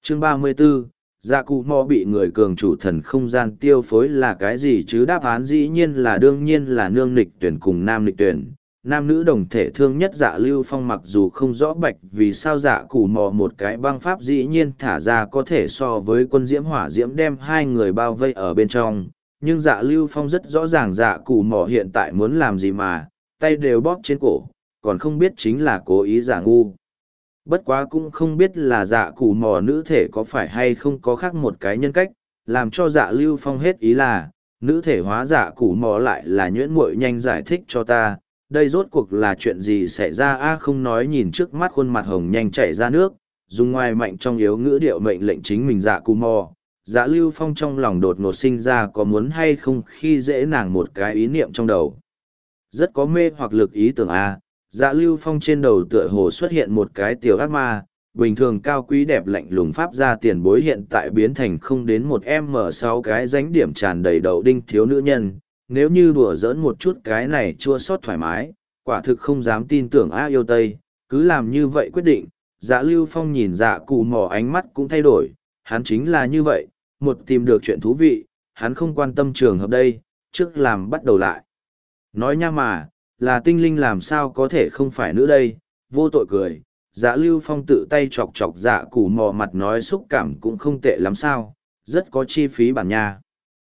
Chương 34, dạ cụ mò bị người cường chủ thần không gian tiêu phối là cái gì chứ? Đáp án dĩ nhiên là đương nhiên là nương nghịch tuyển cùng nam nghịch tuyển. Nam nữ đồng thể thương nhất dạ lưu phong, mặc dù không rõ bạch vì sao dạ cụ mò một cái băng pháp dĩ nhiên thả ra có thể so với quân diễm hỏa diễm đem hai người bao vây ở bên trong, nhưng dạ lưu phong rất rõ ràng dạ cụ mò hiện tại muốn làm gì mà tay đều bóp trên cổ, còn không biết chính là cố ý giả ngu. Bất quá cũng không biết là dạ cụ mò nữ thể có phải hay không có khác một cái nhân cách, làm cho dạ lưu phong hết ý là, nữ thể hóa dạ cụ mò lại là nhuyễn muội, nhanh giải thích cho ta, đây rốt cuộc là chuyện gì xảy ra a? Không nói, nhìn trước mắt khuôn mặt hồng nhanh chảy ra nước, dùng ngoài mạnh trong yếu ngữ điệu mệnh lệnh chính mình dạ cụ mò. Dạ lưu phong trong lòng đột ngột sinh ra có muốn hay không khi dễ nàng một cái ý niệm trong đầu. Rất có mê hoặc lực ý tưởng a. Dạ lưu phong trên đầu tựa hồ xuất hiện một cái tiểu ác ma, bình thường cao quý đẹp lạnh lùng pháp gia tiền bối hiện tại biến thành không đến một m sáu cái dánh điểm tràn đầy đầu đinh thiếu nữ nhân. Nếu như đùa giỡn một chút cái này chua xót thoải mái, quả thực không dám tin tưởng a yêu tây, cứ làm như vậy quyết định. Dạ lưu phong nhìn dạ cụ mò ánh mắt cũng thay đổi, hắn chính là như vậy, một tìm được chuyện thú vị, hắn không quan tâm trường hợp đây, trước làm bắt đầu lại. Nói nha mà, là tinh linh làm sao có thể không phải nữ đây, vô tội cười. Dạ lưu phong tự tay chọc chọc dạ cụ mò mặt nói xúc cảm cũng không tệ lắm sao, rất có chi phí bản nha.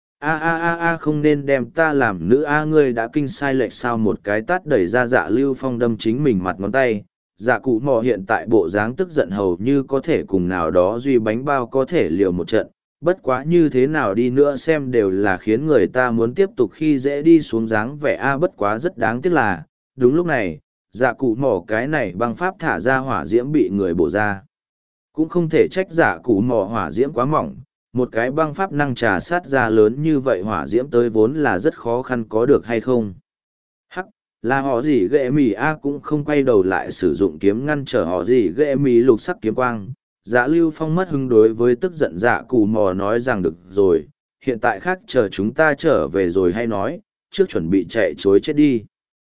A không nên đem ta làm nữ a, ngươi đã kinh sai lệch sao? Một cái tát đẩy ra dạ lưu phong đâm chính mình mặt ngón tay. Dạ cụ mò hiện tại bộ dáng tức giận hầu như có thể cùng nào đó duy bánh bao có thể liều một trận, bất quá như thế nào đi nữa xem đều là khiến người ta muốn tiếp tục khi dễ đi xuống dáng vẻ a. Bất quá rất đáng tiếc là, đúng lúc này, dạ cụ mò cái này băng pháp thả ra hỏa diễm bị người bổ ra. Cũng không thể trách dạ cụ mò hỏa diễm quá mỏng, một cái băng pháp năng trà sát ra lớn như vậy hỏa diễm tới vốn là rất khó khăn có được hay không. Hắc, là họ gì ghệ mì a, cũng không quay đầu lại sử dụng kiếm ngăn trở họ gì ghệ mì lục sắc kiếm quang. Dạ lưu phong mất hứng đối với tức giận dạ cụ mò nói rằng được rồi, hiện tại khác chờ chúng ta trở về rồi hay nói, trước chuẩn bị chạy chối chết đi.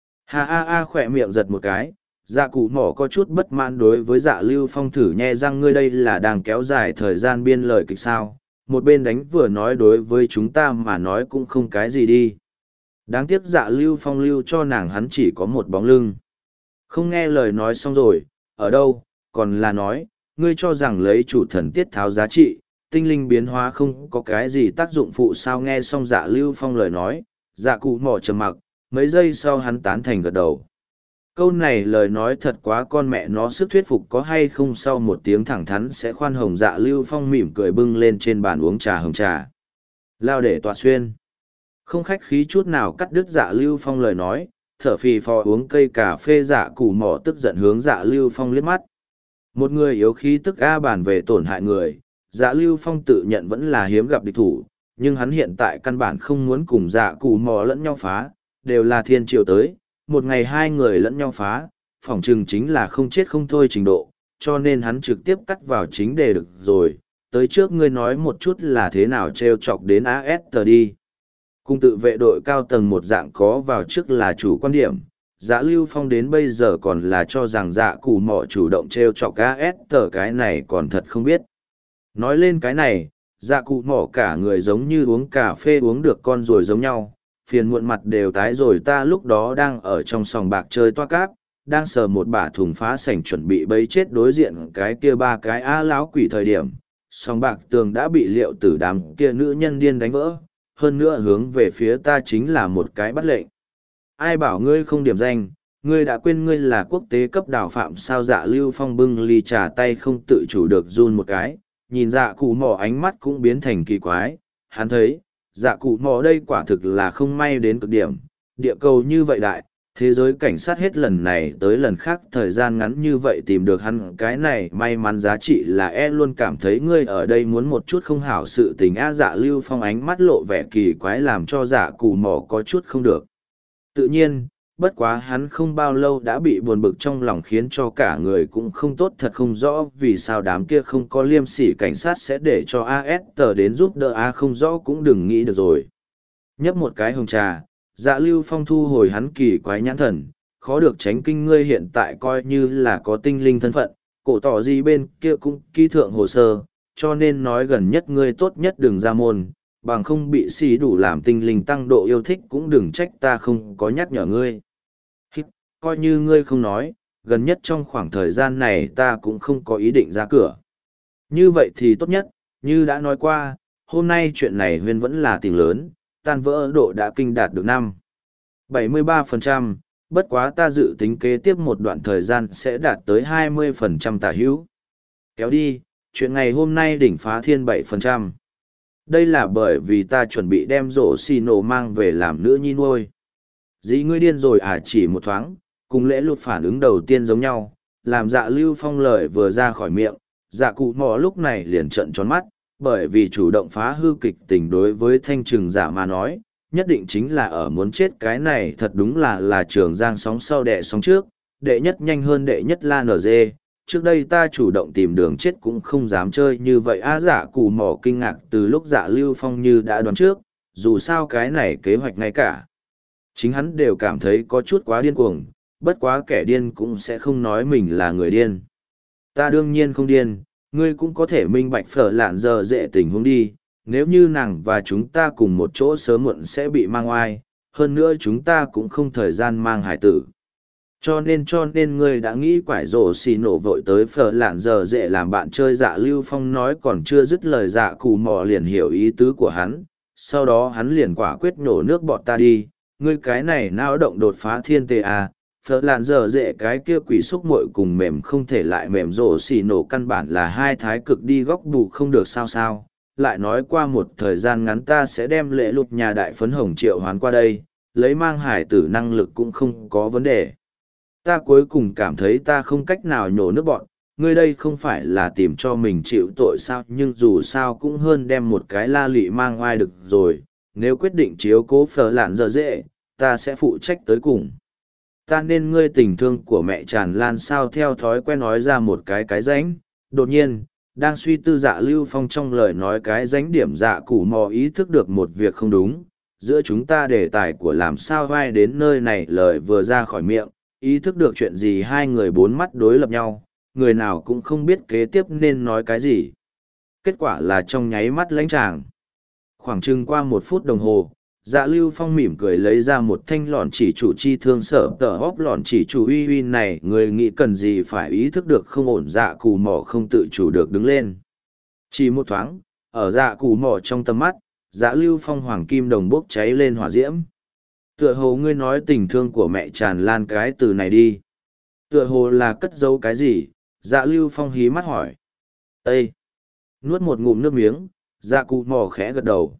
Ha khỏe miệng giật một cái, dạ cụ mò có chút bất mãn đối với dạ lưu phong, thử nhe răng ngươi đây là đang kéo dài thời gian biên lời kịch sao, một bên đánh vừa nói đối với chúng ta mà nói cũng không cái gì đi. Đáng tiếc dạ lưu phong lưu cho nàng hắn chỉ có một bóng lưng. Không nghe lời nói xong rồi, ở đâu, còn là nói, ngươi cho rằng lấy chủ thần tiết tháo giá trị, tinh linh biến hóa không có cái gì tác dụng phụ sao? Nghe xong dạ lưu phong lời nói, dạ cụ mò trầm mặc, mấy giây sau hắn tán thành gật đầu. Câu này lời nói thật quá con mẹ nó sức thuyết phục có hay không? Sau một tiếng thẳng thắn sẽ khoan hồng, dạ lưu phong mỉm cười bưng lên trên bàn uống trà hồng trà. Lao để tọa xuyên. Không khách khí chút nào cắt đứt dạ lưu phong lời nói, thở phì phò uống cây cà phê. Dạ cụ mò tức giận hướng dạ lưu phong liếc mắt. Một người yếu khí tức a bàn về tổn hại người, dạ lưu phong tự nhận vẫn là hiếm gặp địch thủ, nhưng hắn hiện tại căn bản không muốn cùng dạ cụ mò lẫn nhau phá, đều là thiên triều tới, một ngày hai người lẫn nhau phá, phỏng chừng chính là không chết không thôi trình độ, cho nên hắn trực tiếp cắt vào chính đề được rồi. Tới trước ngươi nói một chút là thế nào trêu chọc đến AS đi. Cùng tự vệ đội cao tầng một dạng có vào trước là chủ quan điểm. Dạ lưu phong đến bây giờ còn là cho rằng dạ cụ mò chủ động trêu chọc AS, cái này còn thật không biết. Nói lên cái này, dạ cụ mò cả người giống như uống cà phê uống được con ruồi giống nhau, phiền muộn mặt đều tái rồi. Ta lúc đó đang ở trong sòng bạc chơi toa cáp, đang sờ một bả thùng phá sảnh chuẩn bị bấy chết đối diện cái kia ba cái láo quỷ thời điểm, sòng bạc tường đã bị liệu tử đám kia nữ nhân điên đánh vỡ, hơn nữa hướng về phía ta chính là một cái bắt lệnh. Ai bảo ngươi không điểm danh, ngươi đã quên ngươi là quốc tế cấp đào phạm sao? Dạ lưu phong bưng ly trà tay không tự chủ được run một cái, nhìn dạ cụ mò ánh mắt cũng biến thành kỳ quái. Hắn thấy, dạ cụ mò đây quả thực là không may đến cực điểm, địa cầu như vậy đại, thế giới cảnh sát hết lần này tới lần khác thời gian ngắn như vậy tìm được hắn, cái này may mắn giá trị là luôn cảm thấy ngươi ở đây muốn một chút không hảo sự tình a. Dạ lưu phong ánh mắt lộ vẻ kỳ quái làm cho dạ cụ mò có chút không được tự nhiên, bất quá hắn không bao lâu đã bị buồn bực trong lòng khiến cho cả người cũng không tốt, thật không rõ vì sao đám kia không có liêm sỉ cảnh sát sẽ để cho AS đến giúp đỡ không rõ cũng đừng nghĩ được rồi. Nhấp một cái hồng trà, dạ lưu phong thu hồi hắn kỳ quái nhãn thần, khó được tránh kinh, ngươi hiện tại coi như là có tinh linh thân phận, cổ tỏ gì bên kia cũng ký thượng hồ sơ, cho nên nói gần nhất ngươi tốt nhất đừng ra môn, bằng không bị xì đủ làm tinh linh tăng độ yêu thích cũng đừng trách ta không có nhắc nhở ngươi. Hít, coi như ngươi không nói, gần nhất trong khoảng thời gian này ta cũng không có ý định ra cửa. Như vậy thì tốt nhất, như đã nói qua, hôm nay chuyện này huyên vẫn là tình lớn, tan vỡ độ đã kinh đạt được 73%, bất quá ta dự tính kế tiếp một đoạn thời gian sẽ đạt tới 20% tả hữu. Kéo đi, chuyện ngày hôm nay đỉnh phá thiên 7%. Đây là bởi vì ta chuẩn bị đem rổ xì nổ mang về làm nữ nhi nuôi. Dĩ ngươi điên rồi à, chỉ một thoáng, cùng lễ lụt phản ứng đầu tiên giống nhau, làm Dạ Lưu Phong lời vừa ra khỏi miệng, Dạ Cụ Mò lúc này liền trợn tròn mắt, bởi vì chủ động phá hư kịch tình đối với thanh trừng giả mà nói, nhất định chính là ở muốn chết. Cái này thật đúng là trường giang sóng sau đẻ sóng trước, đệ nhất nhanh hơn đệ nhất la NG. Trước đây ta chủ động tìm đường chết cũng không dám chơi như vậy á. Dạ Cụ Mò kinh ngạc từ lúc Dạ Lưu Phong như đã đoán trước, dù sao cái này kế hoạch ngay cả chính hắn đều cảm thấy có chút quá điên cuồng, bất quá kẻ điên cũng sẽ không nói mình là người điên. Ta đương nhiên không điên, ngươi cũng có thể minh bạch Phở Lạn giờ dễ tình huống đi, nếu như nàng và chúng ta cùng một chỗ sớm muộn sẽ bị mang oai, hơn nữa chúng ta cũng không thời gian mang hải tử. Cho nên ngươi đã nghĩ quải rổ xì nổ vội tới Phở Lạn giờ dễ làm bạn chơi. Dạ Lưu Phong nói còn chưa dứt lời, Dạ Cụ Mò liền hiểu ý tứ của hắn, sau đó hắn liền quả quyết nổ nước bọt ta đi, ngươi cái này nao động đột phá thiên tê à. Phở Lạn giờ dễ cái kia quỷ xúc muội cùng mềm không thể lại mềm, rổ xì nổ căn bản là hai thái cực đi góc bù không được sao. Lại nói qua một thời gian ngắn ta sẽ đem lễ lụt nhà đại phấn hồng triệu hoán qua đây, lấy mang hải tử năng lực cũng không có vấn đề. Ta cuối cùng cảm thấy ta không cách nào nhổ nước bọn, ngươi đây không phải là tìm cho mình chịu tội sao, nhưng dù sao cũng hơn đem một cái la lị mang oai được rồi. Nếu quyết định chiếu cố Phở Lạn giờ dễ, ta sẽ phụ trách tới cùng. Ta nên ngươi tình thương của mẹ tràn lan sao, theo thói quen nói ra một cái ránh. Đột nhiên, đang suy tư Dạ Lưu Phong trong lời nói cái ránh điểm, Dạ Cụ Mò ý thức được một việc không đúng. Giữa chúng ta đề tài của làm sao vai đến nơi này lời vừa ra khỏi miệng, ý thức được chuyện gì hai người bốn mắt đối lập nhau, người nào cũng không biết kế tiếp nên nói cái gì. Kết quả là trong nháy mắt lãnh tràng. Khoảng chừng qua 1 phút đồng hồ, Dạ Lưu Phong mỉm cười lấy ra một thanh lọn chỉ chủ chi thương sở tờ hóp. Lọn chỉ chủ uy uy này người nghĩ cần gì phải ý thức được không ổn. Dạ Cụ Mò không tự chủ được đứng lên. Chỉ một thoáng, ở Dạ Cụ Mò trong tầm mắt, Dạ Lưu Phong hoàng kim đồng bốc cháy lên hỏa diễm. Tựa hồ ngươi nói tình thương của mẹ tràn lan cái từ này đi. Tựa hồ là cất giấu cái gì? Dạ Lưu Phong hí mắt hỏi. Ê! Nuốt một ngụm nước miếng, Dạ Cụ Mò khẽ gật đầu.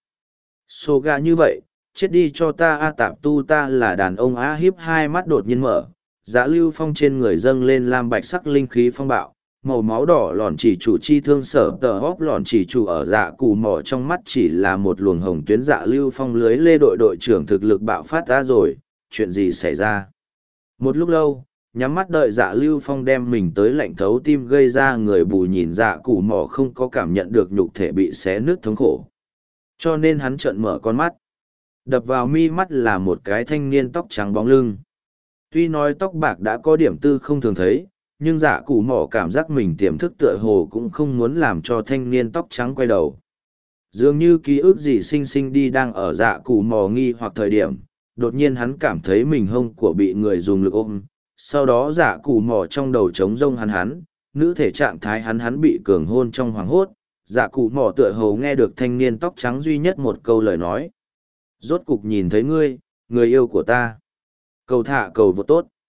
Sô gà như vậy, chết đi cho ta a. Tạp tu ta là đàn ông á. Hiếp hai mắt đột nhiên mở, Dạ Lưu Phong trên người dâng lên lam bạch sắc linh khí phong bạo, màu máu đỏ lọn chỉ chủ chi thương sở tờ hóp. Lọn chỉ chủ ở Dạ Cụ Mò trong mắt chỉ là một luồng hồng tuyến. Dạ Lưu Phong lưới lê đội trưởng thực lực bạo phát ra rồi, chuyện gì xảy ra? Một lúc lâu, nhắm mắt đợi Dạ Lưu Phong đem mình tới lạnh thấu tim gây ra người bù nhìn Dạ Cụ Mò không có cảm nhận được nhục thể bị xé nứt thống khổ. Cho nên hắn trợn mở con mắt. Đập vào mi mắt là một cái thanh niên tóc trắng bóng lưng. Tuy nói tóc bạc đã có điểm tư không thường thấy, nhưng Dạ Cụ Mò cảm giác mình tiềm thức tựa hồ cũng không muốn làm cho thanh niên tóc trắng quay đầu. Dường như ký ức gì sinh sinh đi đang ở Dạ Cụ Mò nghi hoặc thời điểm, đột nhiên hắn cảm thấy mình hông của bị người dùng lực ôm. Sau đó Dạ Cụ Mò trong đầu trống rông hắn, nữ thể trạng thái hắn bị cường hôn trong hoàng hốt. Dạ Cụ Mò tựa hồ nghe được thanh niên tóc trắng duy nhất một câu lời nói. Rốt cục nhìn thấy ngươi, người yêu của ta. Cầu thả cầu vô tốt.